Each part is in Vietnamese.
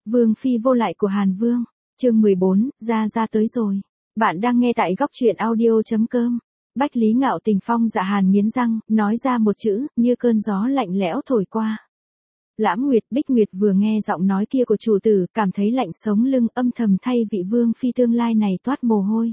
Vương phi vô lại của Hàn Vương, chương 14, ra tới rồi. Bạn đang nghe tại góc truyện audio.com. Bách Lý Ngạo Tình Phong Dạ Hàn nghiến răng, nói ra một chữ, như cơn gió lạnh lẽo thổi qua. Lãm Nguyệt Bích Nguyệt vừa nghe giọng nói kia của chủ tử, cảm thấy lạnh sống lưng, âm thầm thay vị vương phi tương lai này toát mồ hôi.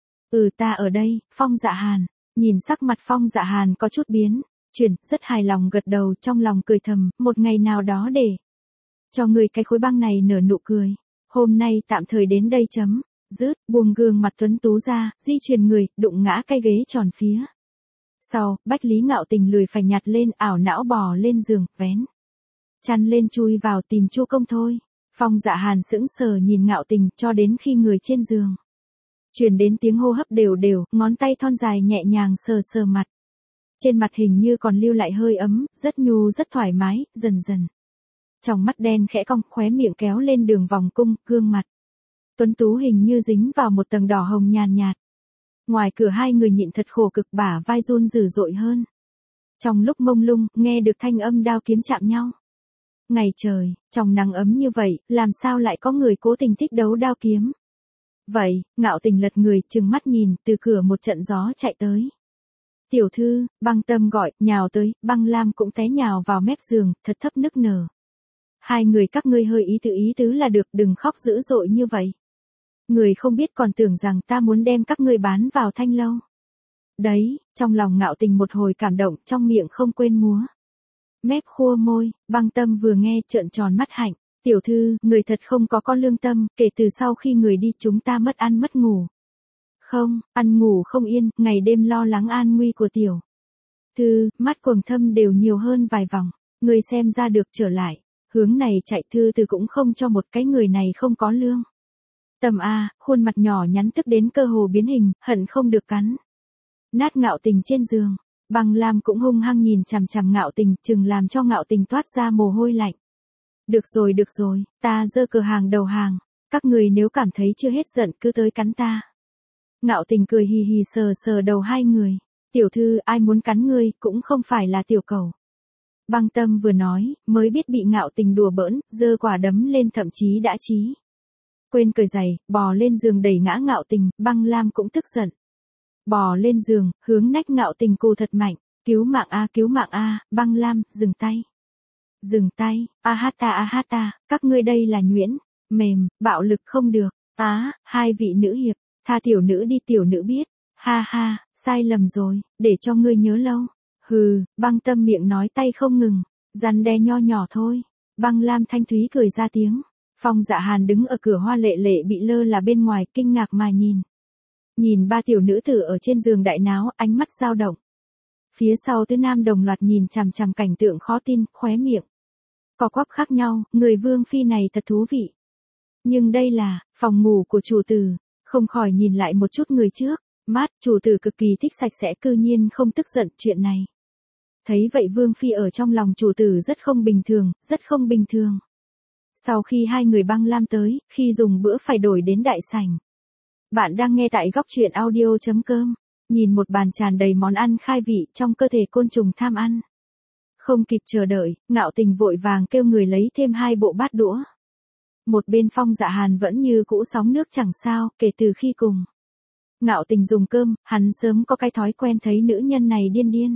Ta ở đây, Phong Dạ Hàn. Nhìn sắc mặt Phong Dạ Hàn có chút biến, rất hài lòng gật đầu, trong lòng cười thầm, một ngày nào đó để cho người cái khối băng này nở nụ cười. Hôm nay tạm thời đến đây chấm. Dứt, buông gương mặt tuấn tú ra, di chuyển người, đụng ngã cái ghế tròn phía. Sau, Bách Lý Ngạo Tình lười phải nhặt lên, ảo não bò lên giường, vén chăn lên chui vào tìm Chu Công thôi. Phong Dạ Hàn sững sờ nhìn Ngạo Tình cho đến khi người trên giường truyền đến tiếng hô hấp đều đều, ngón tay thon dài nhẹ nhàng sờ sờ mặt. Trên mặt hình như còn lưu lại hơi ấm, rất nhu rất thoải mái, dần dần. Trong mắt đen khẽ cong, khóe miệng kéo lên đường vòng cung, gương mặt tuấn tú hình như dính vào một tầng đỏ hồng nhàn nhạt. Ngoài cửa hai người nhịn thật khổ cực, bả vai run dữ dội hơn. Trong lúc mông lung, nghe được thanh âm đao kiếm chạm nhau. Ngày trời, trong nắng ấm như vậy, làm sao lại có người cố tình thích đấu đao kiếm? Vậy, Ngạo Tình lật người, trừng mắt nhìn, từ cửa một trận gió chạy tới. Tiểu thư, Băng Tâm gọi, nhào tới, Băng Lam cũng té nhào vào mép giường, thật thấp nức nở. Hai người các ngươi hơi ý tứ là được, đừng khóc dữ dội như vậy. Người không biết còn tưởng rằng ta muốn đem các ngươi bán vào thanh lâu. Đấy, trong lòng Ngạo Tình một hồi cảm động, trong miệng không quên múa mép khua môi. Băng Tâm vừa nghe trợn tròn mắt hạnh. Tiểu thư, người thật không có lương tâm, kể từ sau khi người đi chúng ta mất ăn mất ngủ. Không, ăn ngủ không yên, ngày đêm lo lắng an nguy của tiểu thư, mắt quầng thâm đều nhiều hơn vài vòng. Người xem ra được trở lại, hướng này chạy thư từ cũng không cho một cái người này không có lương tâm a. Khuôn mặt nhỏ nhắn tức đến cơ hồ biến hình, hận không được cắn nát Ngạo Tình trên giường. Băng Lam cũng hung hăng nhìn chằm chằm Ngạo Tình, chừng làm cho Ngạo Tình toát ra mồ hôi lạnh. Được rồi, ta giơ cửa hàng đầu hàng, các người nếu cảm thấy chưa hết giận cứ tới cắn ta. Ngạo Tình cười hì hì sờ sờ đầu hai người. Tiểu thư, ai muốn cắn ngươi, cũng không phải là tiểu cầu. Băng Tâm vừa nói, mới biết bị Ngạo Tình đùa bỡn, giơ quả đấm lên, thậm chí đã quên cởi giày, bò lên giường đẩy ngã Ngạo Tình. Băng Lam cũng tức giận, bò lên giường, hướng nách Ngạo Tình cù thật mạnh. Cứu mạng a, Băng Lam, dừng tay, a hát ta, các ngươi đây là nhuyễn, mềm, bạo lực không được. Hai vị nữ hiệp, tha tiểu nữ đi, tiểu nữ biết. Ha, sai lầm rồi, để cho ngươi nhớ lâu. Hừ, Băng Tâm miệng nói tay không ngừng, răn đe nho nhỏ thôi. Băng Lam thanh thúy cười ra tiếng. Phong Dạ Hàn đứng ở cửa hoa lệ lệ bị lơ là bên ngoài, kinh ngạc mà nhìn ba tiểu nữ tử ở trên giường đại náo, ánh mắt dao động. Phía sau tứ nam đồng loạt nhìn chằm chằm cảnh tượng khó tin, khóe miệng co quắp khác nhau, người vương phi này thật thú vị. Nhưng đây là phòng ngủ của chủ tử, không khỏi nhìn lại một chút người trước. Chủ tử cực kỳ thích sạch sẽ, cư nhiên không tức giận chuyện này. Thấy vậy vương phi ở trong lòng chủ tử rất không bình thường. Sau khi hai người Băng Lam tới, khi dùng bữa phải đổi đến đại sảnh. Bạn đang nghe tại góc truyện audio.com. Nhìn một bàn tràn đầy món ăn khai vị, trong cơ thể côn trùng tham ăn. Không kịp chờ đợi, Ngạo Tình vội vàng kêu người lấy thêm 2 bộ bát đũa. Một bên Phong Dạ Hàn vẫn như cũ sóng nước chẳng sao, kể từ khi cùng Ngạo Tình dùng cơm, hắn sớm có cái thói quen thấy nữ nhân này điên.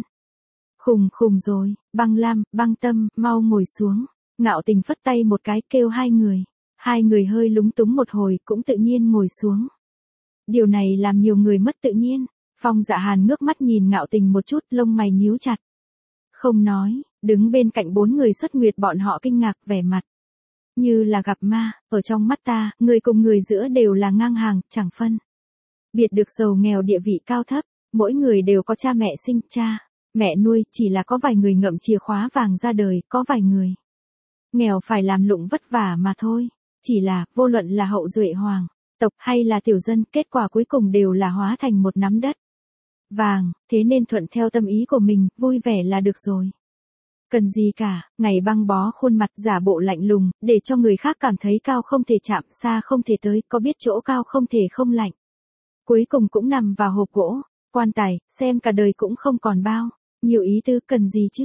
Khùng rồi, Băng Lam, Băng Tâm, mau ngồi xuống. Ngạo Tình phất tay một cái kêu hai người. Hai người hơi lúng túng một hồi, cũng tự nhiên ngồi xuống. Điều này làm nhiều người mất tự nhiên. Phong Dạ Hàn ngước mắt nhìn Ngạo Tình một chút, lông mày nhíu chặt. Không nói, đứng bên cạnh 4 người xuất nguyệt bọn họ kinh ngạc, vẻ mặt như là gặp ma. Ở trong mắt ta, người cùng người giữa đều là ngang hàng, chẳng phân biệt được giàu nghèo địa vị cao thấp. Mỗi người đều có cha mẹ sinh, cha mẹ nuôi, chỉ là có vài người ngậm chìa khóa vàng ra đời, có vài người nghèo phải làm lụng vất vả mà thôi. Chỉ là, vô luận là hậu duệ hoàng tộc hay là tiểu dân, kết quả cuối cùng đều là hóa thành một nắm đất vàng, thế nên thuận theo tâm ý của mình, vui vẻ là được rồi. Cần gì cả, ngày băng bó khuôn mặt giả bộ lạnh lùng, để cho người khác cảm thấy cao không thể chạm, xa không thể tới, có biết chỗ cao không thể không lạnh. Cuối cùng cũng nằm vào hộp gỗ, quan tài, xem cả đời cũng không còn bao nhiêu ý tư, cần gì chứ.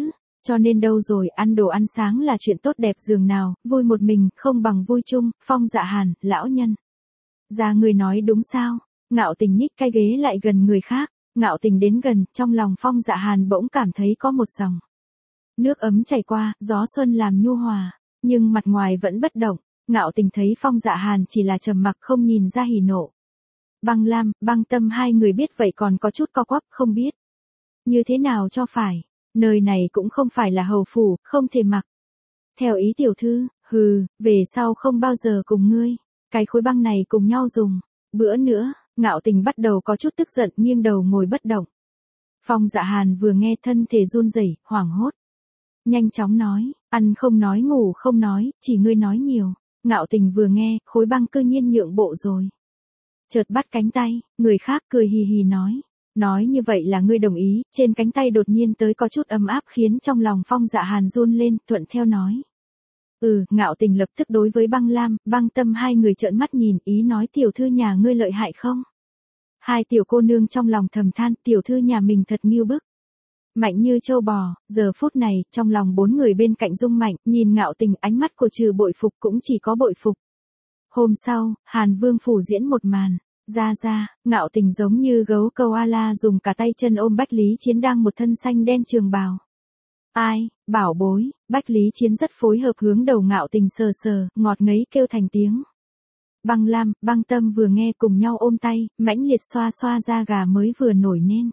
cho nên đâu rồi, ăn đồ ăn sáng là chuyện tốt đẹp giường nào, vui một mình, không bằng vui chung, Phong Dạ Hàn, lão nhân. Ra người nói đúng sao? Ngạo Tình nhích cái ghế lại gần người khác, Ngạo Tình đến gần, trong lòng Phong Dạ Hàn bỗng cảm thấy có một dòng nước ấm chảy qua, gió xuân làm nhu hòa, nhưng mặt ngoài vẫn bất động. Ngạo Tình thấy Phong Dạ Hàn chỉ là trầm mặc không nhìn ra hỉ nộ. Băng Lam, Băng Tâm hai người biết vậy còn có chút co quắp không biết như thế nào cho phải. Nơi này cũng không phải là hầu phủ, không thể mặc. Theo ý tiểu thư, về sau không bao giờ cùng ngươi. Cái khối băng này cùng nhau dùng. Bữa nữa, Ngạo Tình bắt đầu có chút tức giận nghiêng đầu ngồi bất động. Phong Dạ Hàn vừa nghe thân thể run rẩy, hoảng hốt. Nhanh chóng nói, ăn không nói ngủ không nói, chỉ ngươi nói nhiều. Ngạo Tình vừa nghe, khối băng cư nhiên nhượng bộ rồi. Chợt bắt cánh tay, người khác cười hì hì nói. Nói như vậy là ngươi đồng ý, trên cánh tay đột nhiên tới có chút ấm áp khiến trong lòng Phong Dạ Hàn run lên, thuận theo nói. Ngạo Tình lập tức đối với Băng Lam, Băng Tâm hai người trợn mắt nhìn, ý nói tiểu thư nhà ngươi lợi hại không? Hai tiểu cô nương trong lòng thầm than, tiểu thư nhà mình thật nghiêu bức. Mạnh như châu bò, giờ phút này, trong lòng bốn người bên cạnh rung mạnh, nhìn Ngạo Tình ánh mắt của trừ bội phục cũng chỉ có bội phục. Hôm sau, Hàn Vương phủ diễn một màn. Ra, Ngạo Tình giống như gấu koala dùng cả tay chân ôm Bách Lý Chiến đang một thân xanh đen trường bào. Ai, bảo bối, Bách Lý Chiến rất phối hợp hướng đầu Ngạo Tình sờ sờ, ngọt ngấy kêu thành tiếng. Băng Lam, Băng Tâm vừa nghe cùng nhau ôm tay, mãnh liệt xoa xoa da gà mới vừa nổi nên.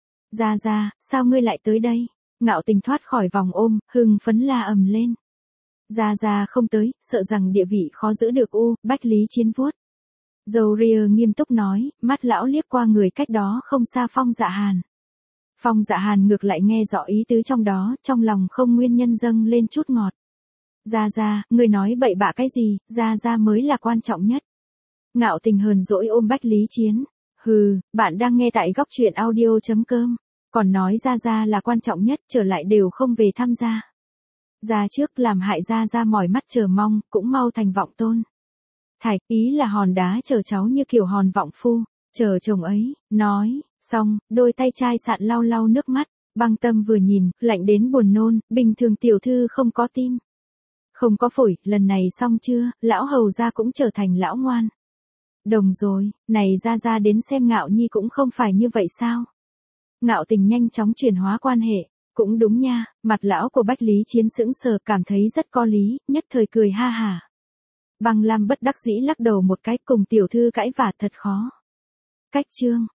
Ra, sao ngươi lại tới đây? Ngạo Tình thoát khỏi vòng ôm, hưng phấn la ầm lên. Ra không tới, sợ rằng địa vị khó giữ được Bách Lý Chiến vuốt. Dâu ria nghiêm túc nói, mắt lão liếc qua người cách đó không xa Phong Dạ Hàn. Phong Dạ Hàn ngược lại nghe rõ ý tứ trong đó, trong lòng không nguyên nhân dâng lên chút ngọt. Ra, ngươi nói bậy bạ cái gì, ra mới là quan trọng nhất. Ngạo Tình hờn dỗi ôm Bách Lý Chiến. Bạn đang nghe tại góc truyện audio.com. Còn nói ra là quan trọng nhất, trở lại đều không về tham gia. Ra trước làm hại ra mỏi mắt chờ mong, cũng mau thành vọng tôn. Thạch, ý là hòn đá chờ cháu như kiểu hòn vọng phu, chờ chồng ấy, nói, xong, đôi tay trai sạn lau nước mắt, Băng Tâm vừa nhìn, lạnh đến buồn nôn, bình thường tiểu thư không có tim. Không có phổi, lần này xong chưa, lão hầu ra cũng trở thành lão ngoan. Đồng rồi, này ra đến xem Ngạo Nhi cũng không phải như vậy sao. Ngạo Tình nhanh chóng chuyển hóa quan hệ, cũng đúng nha, mặt lão của Bách Lý Chiến sững sờ cảm thấy rất có lý, nhất thời cười ha hả. Băng Lam bất đắc dĩ lắc đầu một cái cùng tiểu thư cãi vả thật khó. Cách chương.